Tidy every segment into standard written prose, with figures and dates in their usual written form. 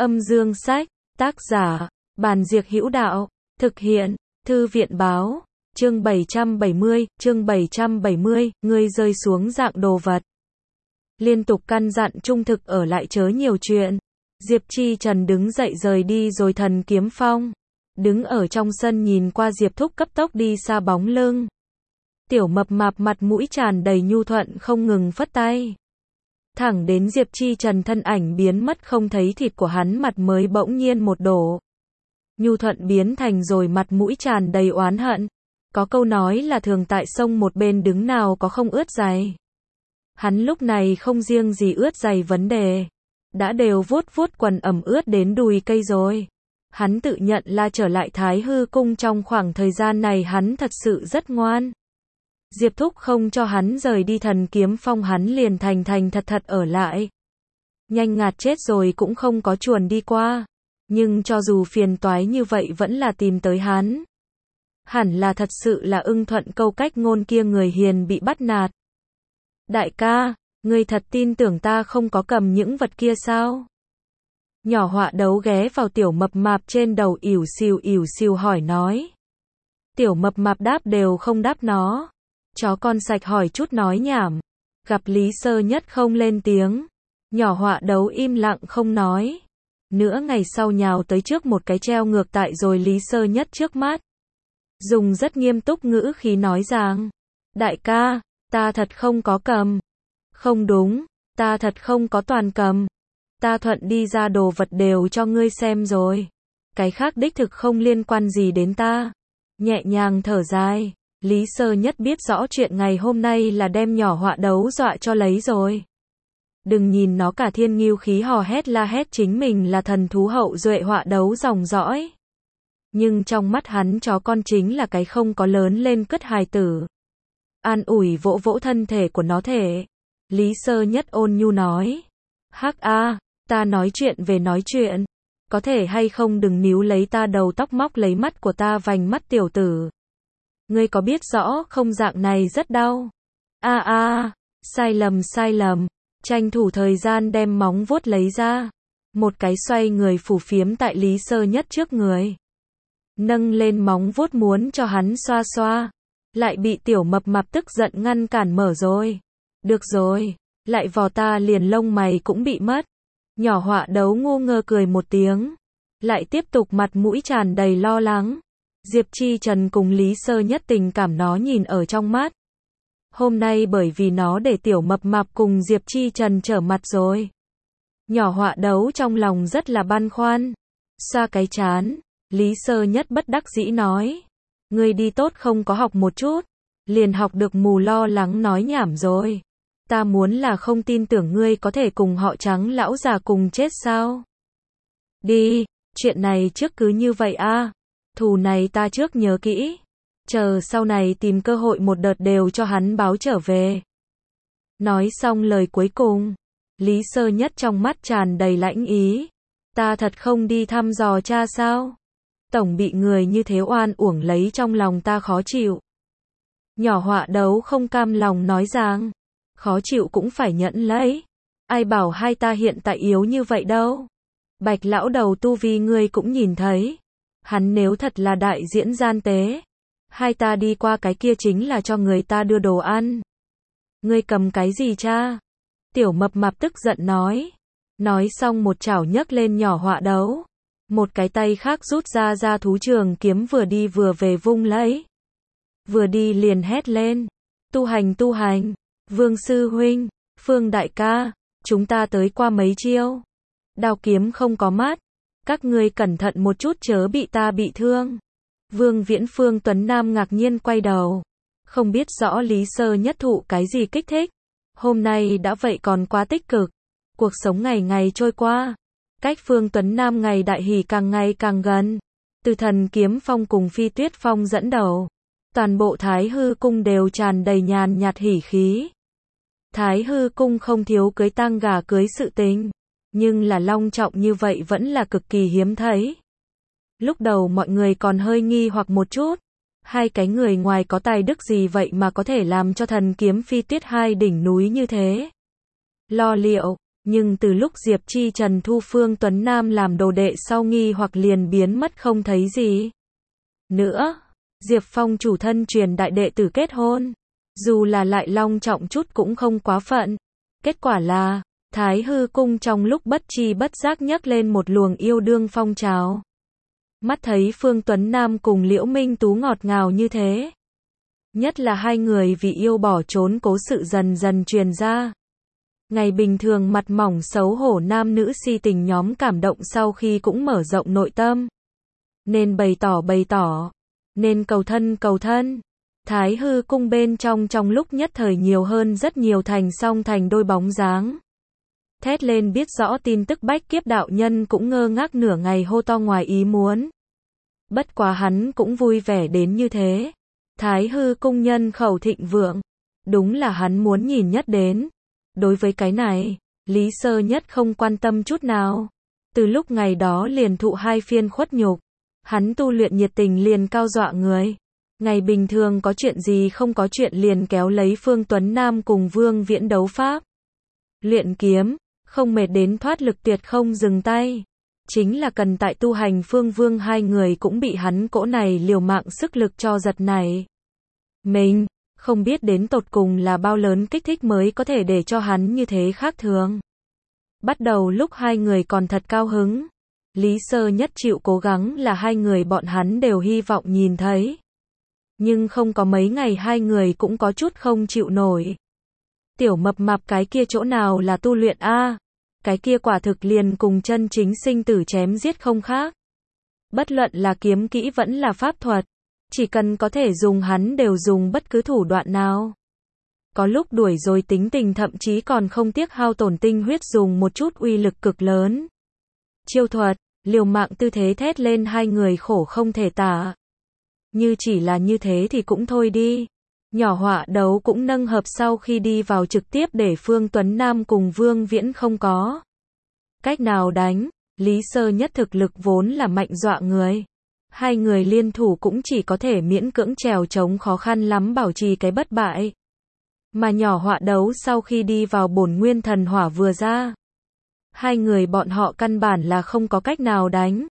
Âm dương sách, tác giả, Bàn Diệc Hữu Đạo, thực hiện, Thư viện báo, chương 770, ngươi rơi xuống dạng đồ vật. Liên tục căn dặn trung thực ở lại chớ nhiều chuyện. Diệp Chi Trần đứng dậy rời đi rồi Thần Kiếm Phong. Đứng ở trong sân nhìn qua Diệp Thúc cấp tốc đi xa bóng lưng. Tiểu mập mạp mặt mũi tràn đầy nhu thuận không ngừng phất tay. Thẳng đến Diệp Chi Trần thân ảnh biến mất không thấy thịt của hắn mặt mới bỗng nhiên một đổ. Nhu thuận biến thành rồi mặt mũi tràn đầy oán hận. Có câu nói là thường tại sông một bên đứng nào có không ướt giày. Hắn lúc này không riêng gì ướt giày vấn đề. Đã đều vuốt quần ẩm ướt đến đùi cây rồi. Hắn tự nhận là trở lại Thái Hư Cung trong khoảng thời gian này hắn thật sự rất ngoan. Diệp Thúc không cho hắn rời đi Thần Kiếm Phong hắn liền thành thật ở lại. Nhanh ngạt chết rồi cũng không có chuồn đi qua. Nhưng cho dù phiền toái như vậy vẫn là tìm tới hắn. Hẳn là thật sự là ưng thuận câu cách ngôn kia người hiền bị bắt nạt. Đại ca, ngươi thật tin tưởng ta không có cầm những vật kia sao? Nhỏ Họa Đấu ghé vào tiểu mập mạp trên đầu ỉu xìu hỏi nói. Tiểu mập mạp đáp đều không đáp nó. Chó con sạch hỏi chút nói nhảm. Gặp Lý Sơ Nhất không lên tiếng. Nhỏ Họa Đấu im lặng không nói. Nửa ngày sau nhào tới trước một cái treo ngược tại rồi Lý Sơ Nhất trước mắt. Dùng rất nghiêm túc ngữ khí nói rằng. Đại ca, ta thật không có cầm. Không đúng, ta thật không có toàn cầm. Ta thuận đi ra đồ vật đều cho ngươi xem rồi. Cái khác đích thực không liên quan gì đến ta. Nhẹ nhàng thở dài. Lý Sơ Nhất biết rõ chuyện ngày hôm nay là đem Nhỏ Họa Đấu dọa cho lấy rồi. Đừng nhìn nó cả thiên ngưu khí hò hét la hét chính mình là thần thú hậu duệ Họa Đấu dòng dõi. Nhưng trong mắt hắn chó con chính là cái không có lớn lên cất hài tử. An ủi vỗ vỗ thân thể của nó thể. Lý Sơ Nhất ôn nhu nói. Hắc a, ta nói chuyện về nói chuyện. Có thể hay không đừng níu lấy ta đầu tóc móc lấy mắt của ta vành mắt tiểu tử. Ngươi có biết rõ không dạng này rất đau. Sai lầm. Tranh thủ thời gian đem móng vuốt lấy ra. Một cái xoay người phủ phiếm tại Lý Sơ Nhất trước người. Nâng lên móng vuốt muốn cho hắn xoa xoa. Lại bị tiểu mập mạp tức giận ngăn cản mở rồi. Được rồi, lại vò ta liền lông mày cũng bị mất. Nhỏ Họa Đấu ngu ngơ cười một tiếng. Lại tiếp tục mặt mũi tràn đầy lo lắng. Diệp Chi Trần cùng Lý Sơ Nhất tình cảm nó nhìn ở trong mắt. Hôm nay bởi vì nó để tiểu mập mạp cùng Diệp Chi Trần trở mặt rồi. Nhỏ Họa Đấu trong lòng rất là băn khoăn. Xoa cái trán, Lý Sơ Nhất bất đắc dĩ nói. Ngươi đi tốt không có học một chút. Liền học được mù lo lắng nói nhảm rồi. Ta muốn là không tin tưởng ngươi có thể cùng họ Trắng lão già cùng chết sao. Đi, chuyện này trước cứ như vậy a. Thù này ta trước nhớ kỹ. Chờ sau này tìm cơ hội một đợt đều cho hắn báo trở về. Nói xong lời cuối cùng. Lý Sơ Nhất trong mắt tràn đầy lãnh ý. Ta thật không đi thăm dò cha sao. Tổng bị người như thế oan uổng lấy trong lòng ta khó chịu. Nhỏ Họa Đấu không cam lòng nói rằng. Khó chịu cũng phải nhận lấy. Ai bảo hai ta hiện tại yếu như vậy đâu. Bạch lão đầu tu vi ngươi cũng nhìn thấy. Hắn nếu thật là đại diễn gian tế. Hai ta đi qua cái kia chính là cho người ta đưa đồ ăn. Ngươi cầm cái gì cha? Tiểu mập mạp tức giận nói. Nói xong một chảo nhấc lên Nhỏ Họa Đấu. Một cái tay khác rút ra thú trường kiếm vừa đi vừa về vung lấy. Vừa đi liền hét lên. Tu hành. Vương sư huynh, Phương đại ca, chúng ta tới qua mấy chiêu. Đao kiếm không có mát. Các ngươi cẩn thận một chút chớ bị ta bị thương. Vương Viễn Phương Tuấn Nam ngạc nhiên quay đầu. Không biết rõ Lý Sơ Nhất thụ cái gì kích thích. Hôm nay đã vậy còn quá tích cực. Cuộc sống ngày ngày trôi qua. Cách Phương Tuấn Nam ngày đại hỷ càng ngày càng gần. Từ Thần Kiếm Phong cùng Phi Tuyết Phong dẫn đầu. Toàn bộ Thái Hư Cung đều tràn đầy nhàn nhạt hỉ khí. Thái Hư Cung không thiếu cưới tang gà cưới sự tình. Nhưng là long trọng như vậy vẫn là cực kỳ hiếm thấy. Lúc đầu mọi người còn hơi nghi hoặc một chút. Hai cái người ngoài có tài đức gì vậy mà có thể làm cho Thần Kiếm Phi Tuyết hai đỉnh núi như thế. Lo liệu, Nhưng từ lúc Diệp Chi Trần thu Phương Tuấn Nam làm đồ đệ sau nghi hoặc liền biến mất không thấy gì nữa. Diệp Phong chủ thân truyền đại đệ tử kết hôn. Dù là lại long trọng chút cũng không quá phận. Kết quả là, Thái Hư Cung trong lúc bất tri bất giác nhấc lên một luồng yêu đương phong trào. Mắt thấy Phương Tuấn Nam cùng Liễu Minh Tú ngọt ngào như thế. Nhất là hai người vì yêu bỏ trốn cố sự dần dần truyền ra. Ngày bình thường mặt mỏng xấu hổ nam nữ si tình nhóm cảm động sau khi cũng mở rộng nội tâm. Nên bày tỏ, nên cầu thân. Thái Hư Cung bên trong lúc nhất thời nhiều hơn rất nhiều thành đôi bóng dáng. Thét lên biết rõ tin tức Bách Kiếp đạo nhân cũng ngơ ngác nửa ngày hô to ngoài ý muốn. Bất quá hắn cũng vui vẻ đến như thế. Thái Hư Cung nhân khẩu thịnh vượng. Đúng là hắn muốn nhìn nhất đến. Đối với cái này, Lý Sơ Nhất không quan tâm chút nào. Từ lúc ngày đó liền thụ 2 phiên khuất nhục. Hắn tu luyện nhiệt tình liền cao dọa người. Ngày bình thường có chuyện gì không có chuyện liền kéo lấy Phương Tuấn Nam cùng Vương Viễn đấu pháp. Luyện kiếm, không mệt đến thoát lực tuyệt không dừng tay. Chính là cần tại tu hành phương vương hai người cũng bị hắn cỗ này liều mạng sức lực cho giật này. Mình, không biết đến tột cùng là bao lớn kích thích mới có thể để cho hắn như thế khác thường. Bắt đầu lúc hai người còn thật cao hứng. Lý Sơ Nhất chịu cố gắng là hai người bọn hắn đều hy vọng nhìn thấy. Nhưng không có mấy ngày hai người cũng có chút không chịu nổi. Tiểu mập mạp cái kia chỗ nào là tu luyện a? Cái kia quả thực liền cùng chân chính sinh tử chém giết không khác. Bất luận là kiếm kỹ vẫn là pháp thuật, chỉ cần có thể dùng hắn đều dùng bất cứ thủ đoạn nào. Có lúc đuổi rồi tính tình thậm chí còn không tiếc hao tổn tinh huyết dùng một chút uy lực cực lớn. Chiêu thuật, liều mạng tư thế thét lên hai người khổ không thể tả. Như chỉ là như thế thì cũng thôi đi. Nhỏ Họa Đấu cũng nâng hợp sau khi đi vào trực tiếp để Phương Tuấn Nam cùng Vương Viễn không có cách nào đánh. Lý Sơ Nhất thực lực vốn là mạnh dọa người. Hai người liên thủ cũng chỉ có thể miễn cưỡng trèo chống khó khăn lắm bảo trì cái bất bại. Mà Nhỏ Họa Đấu sau khi đi vào bổn nguyên thần hỏa vừa ra. Hai người bọn họ căn bản là không có cách nào đánh.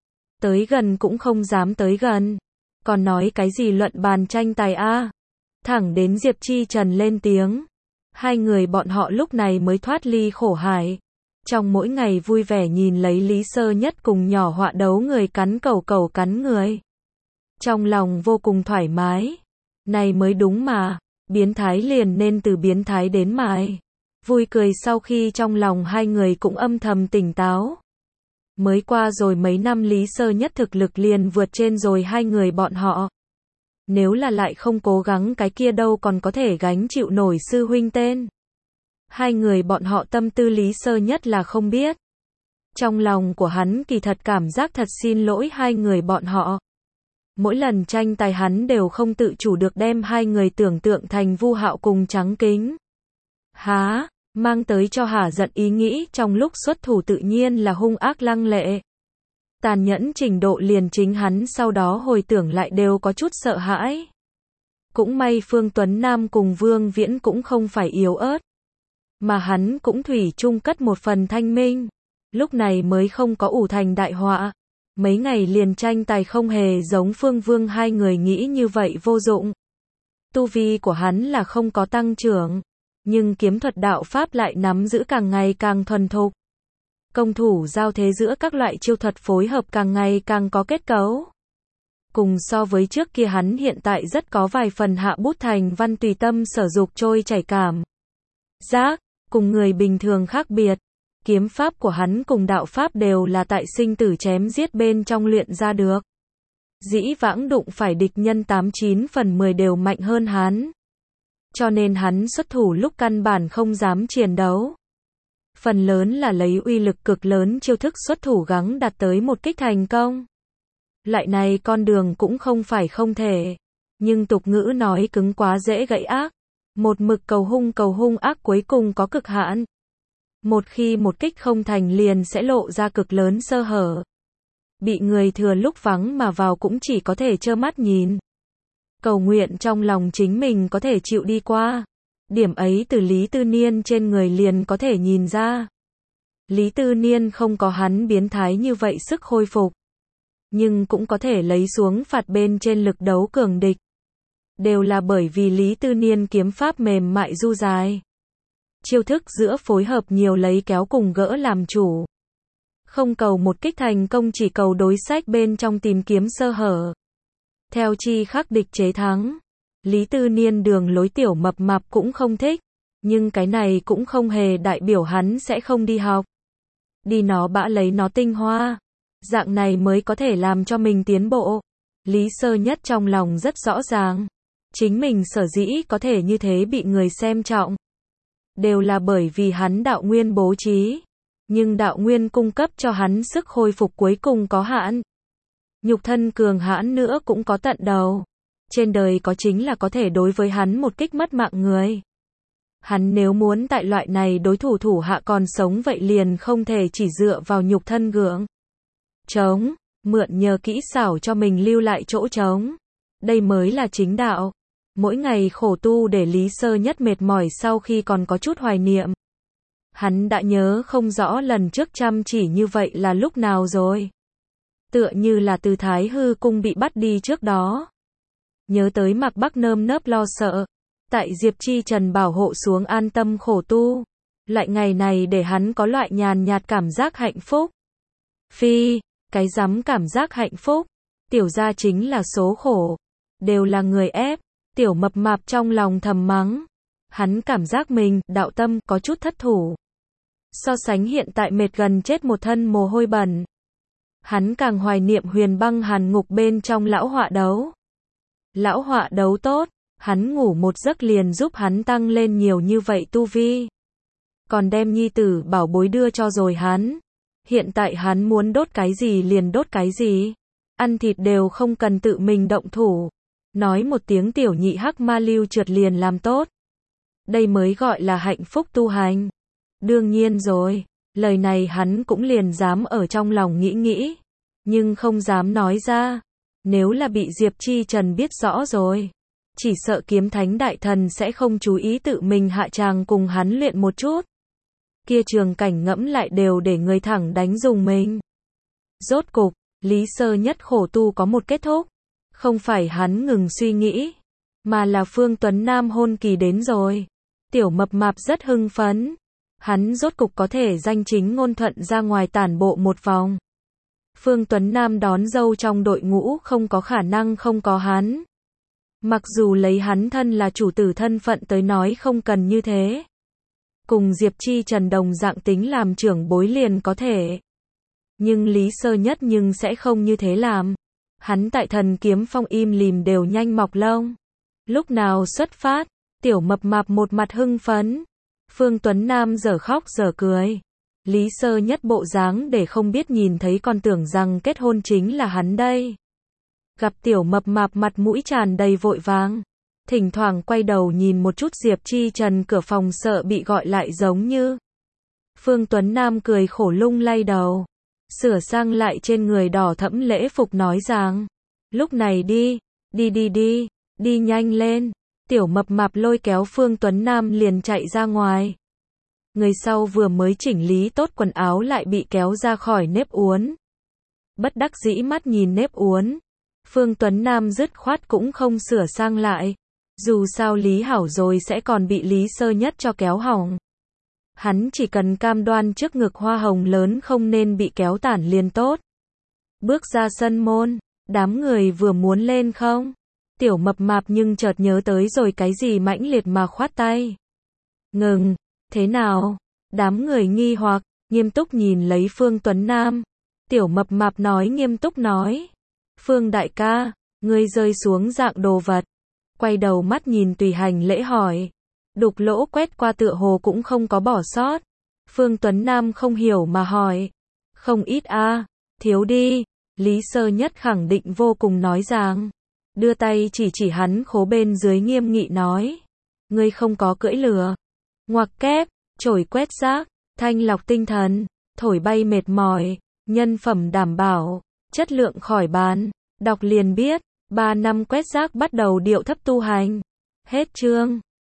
Tới gần cũng không dám tới gần. Còn nói cái gì luận bàn tranh tài a? Thẳng đến Diệp Chi Trần lên tiếng. Hai người bọn họ lúc này mới thoát ly khổ hải. Trong mỗi ngày vui vẻ nhìn lấy Lý Sơ Nhất cùng Nhỏ Họa Đấu người cắn cẩu cắn người. Trong lòng vô cùng thoải mái. Này mới đúng mà. Biến thái liền nên từ biến thái đến mài. Vui cười sau khi trong lòng hai người cũng âm thầm tỉnh táo. Mới qua rồi mấy năm Lý Sơ Nhất thực lực liền vượt trên rồi hai người bọn họ. Nếu là lại không cố gắng cái kia đâu còn có thể gánh chịu nổi sư huynh tên. Hai người bọn họ tâm tư Lý Sơ Nhất là không biết. Trong lòng của hắn kỳ thật cảm giác thật xin lỗi hai người bọn họ. Mỗi lần tranh tài hắn đều không tự chủ được đem hai người tưởng tượng thành Vu Hạo cùng Trắng Kính. Há, mang tới cho hả giận ý nghĩ trong lúc xuất thủ tự nhiên là hung ác lăng lệ. Tàn nhẫn trình độ liền chính hắn sau đó hồi tưởng lại đều có chút sợ hãi. Cũng may Phương Tuấn Nam cùng Vương Viễn cũng không phải yếu ớt. Mà hắn cũng thủy chung cất một phần thanh minh. Lúc này mới không có ủ thành đại họa. Mấy ngày liền tranh tài không hề giống Phương Vương hai người nghĩ như vậy vô dụng. Tu vi của hắn là không có tăng trưởng. Nhưng kiếm thuật đạo pháp lại nắm giữ càng ngày càng thuần thục. Công thủ giao thế giữa các loại chiêu thuật phối hợp càng ngày càng có kết cấu. Cùng so với trước kia hắn hiện tại rất có vài phần hạ bút thành văn tùy tâm sở dục trôi chảy cảm giác, cùng người bình thường khác biệt. Kiếm pháp của hắn cùng đạo pháp đều là tại sinh tử chém giết bên trong luyện ra được. Dĩ vãng đụng phải địch nhân 89 phần 10 đều mạnh hơn hắn. Cho nên hắn xuất thủ lúc căn bản không dám chiến đấu. Phần lớn là lấy uy lực cực lớn chiêu thức xuất thủ gắng đạt tới một kích thành công. Loại này con đường cũng không phải không thể. Nhưng tục ngữ nói cứng quá dễ gãy ác. Một mực cầu hung ác cuối cùng có cực hạn. Một khi một kích không thành liền sẽ lộ ra cực lớn sơ hở. Bị người thừa lúc vắng mà vào cũng chỉ có thể trơ mắt nhìn. Cầu nguyện trong lòng chính mình có thể chịu đi qua. Điểm ấy từ Lý Tư Niên trên người liền có thể nhìn ra. Lý Tư Niên không có hắn biến thái như vậy sức hồi phục. Nhưng cũng có thể lấy xuống phạt bên trên lực đấu cường địch. Đều là bởi vì Lý Tư Niên kiếm pháp mềm mại du dài. Chiêu thức giữa phối hợp nhiều lấy kéo cùng gỡ làm chủ. Không cầu một kích thành công, chỉ cầu đối sách bên trong tìm kiếm sơ hở. Theo chi khắc địch chế thắng. Lý Tư Niên đường lối tiểu mập mạp cũng không thích. Nhưng cái này cũng không hề đại biểu hắn sẽ không đi học. Đi nó bã lấy nó tinh hoa. Dạng này mới có thể làm cho mình tiến bộ. Lý Sơ Nhất trong lòng rất rõ ràng. Chính mình sở dĩ có thể như thế bị người xem trọng. Đều là bởi vì hắn đạo nguyên bố trí. Nhưng đạo nguyên cung cấp cho hắn sức hồi phục cuối cùng có hạn. Nhục thân cường hãn nữa cũng có tận đầu. Trên đời có chính là có thể đối với hắn một kích mất mạng người. Hắn nếu muốn tại loại này đối thủ thủ hạ còn sống vậy liền không thể chỉ dựa vào nhục thân gượng trống, mượn nhờ kỹ xảo cho mình lưu lại chỗ trống. Đây mới là chính đạo. Mỗi ngày khổ tu để Lý Sơ Nhất mệt mỏi sau khi còn có chút hoài niệm. Hắn đã nhớ không rõ lần trước chăm chỉ như vậy là lúc nào rồi. Tựa như là từ Thái Hư Cung bị bắt đi trước đó. Nhớ tới Mạc Bắc nơm nớp lo sợ. Tại Diệp Chi Trần bảo hộ xuống an tâm khổ tu. Lại ngày này để hắn có loại nhàn nhạt cảm giác hạnh phúc. Phi, cái rắm cảm giác hạnh phúc. Tiểu gia chính là số khổ. Đều là người ép. Tiểu mập mạp trong lòng thầm mắng. Hắn cảm giác mình, đạo tâm, có chút thất thủ. So sánh hiện tại mệt gần chết một thân mồ hôi bẩn. Hắn càng hoài niệm Huyền Băng Hàn Ngục bên trong lão họa đấu. Lão họa đấu tốt, hắn ngủ một giấc liền giúp hắn tăng lên nhiều như vậy tu vi. Còn đem nhi tử bảo bối đưa cho rồi hắn. Hiện tại hắn muốn đốt cái gì liền đốt cái gì. Ăn thịt đều không cần tự mình động thủ. Nói một tiếng tiểu nhị hắc ma lưu trượt liền làm tốt. Đây mới gọi là hạnh phúc tu hành. Đương nhiên rồi, lời này hắn cũng liền dám ở trong lòng nghĩ. Nhưng không dám nói ra. Nếu là bị Diệp Chi Trần biết rõ rồi. Chỉ sợ Kiếm Thánh Đại Thần sẽ không chú ý tự mình hạ tràng cùng hắn luyện một chút. Kia trường cảnh ngẫm lại đều để người thẳng đánh dùng mình. Rốt cục, Lý Sơ Nhất khổ tu có một kết thúc. Không phải hắn ngừng suy nghĩ, mà là Phương Tuấn Nam hôn kỳ đến rồi. Tiểu mập mạp rất hưng phấn. Hắn rốt cục có thể danh chính ngôn thuận ra ngoài tản bộ một vòng. Phương Tuấn Nam đón dâu trong đội ngũ không có khả năng không có hắn. Mặc dù lấy hắn thân là chủ tử thân phận tới nói không cần như thế. Cùng Diệp Chi Trần đồng dạng tính làm trưởng bối liền có thể. Nhưng Lý Sơ Nhất nhưng sẽ không như thế làm. Hắn tại Thần Kiếm Phong im lìm đều nhanh mọc lông. Lúc nào xuất phát, tiểu mập mạp một mặt hưng phấn. Phương Tuấn Nam dở khóc dở cười. Lý Sơ Nhất bộ dáng để không biết nhìn thấy còn tưởng rằng kết hôn chính là hắn đây. Gặp tiểu mập mạp mặt mũi tràn đầy vội vàng. Thỉnh thoảng quay đầu nhìn một chút Diệp Chi Trần cửa phòng sợ bị gọi lại giống như. Phương Tuấn Nam cười khổ lung lay đầu. Sửa sang lại trên người đỏ thẫm lễ phục nói rằng. Lúc này đi nhanh lên. Tiểu mập mạp lôi kéo Phương Tuấn Nam liền chạy ra ngoài. Người sau vừa mới chỉnh lý tốt quần áo lại bị kéo ra khỏi nếp uốn. Bất đắc dĩ mắt nhìn nếp uốn. Phương Tuấn Nam dứt khoát cũng không sửa sang lại. Dù sao lý hảo rồi sẽ còn bị Lý Sơ Nhất cho kéo hỏng. Hắn chỉ cần cam đoan trước ngực hoa hồng lớn không nên bị kéo tản liền tốt. Bước ra sân môn, đám người vừa muốn lên không. Tiểu mập mạp nhưng chợt nhớ tới rồi cái gì mãnh liệt mà khoát tay. Ngừng, thế nào? Đám người nghi hoặc, nghiêm túc nhìn lấy Phương Tuấn Nam. Tiểu mập mạp nói nghiêm túc nói. Phương đại ca, ngươi rơi xuống dạng đồ vật. Quay đầu mắt nhìn tùy hành lễ hỏi. Đục lỗ quét qua tựa hồ cũng không có bỏ sót. Phương Tuấn Nam không hiểu mà hỏi. Không ít a, thiếu đi. Lý Sơ Nhất khẳng định vô cùng nói rằng. Đưa tay chỉ hắn khố bên dưới nghiêm nghị nói. Ngươi không có cưỡi lừa. Ngoặc kép, chổi quét rác, thanh lọc tinh thần, thổi bay mệt mỏi, nhân phẩm đảm bảo, chất lượng khỏi bàn. Đọc liền biết, 3 năm quét rác bắt đầu điệu thấp tu hành. Hết chương.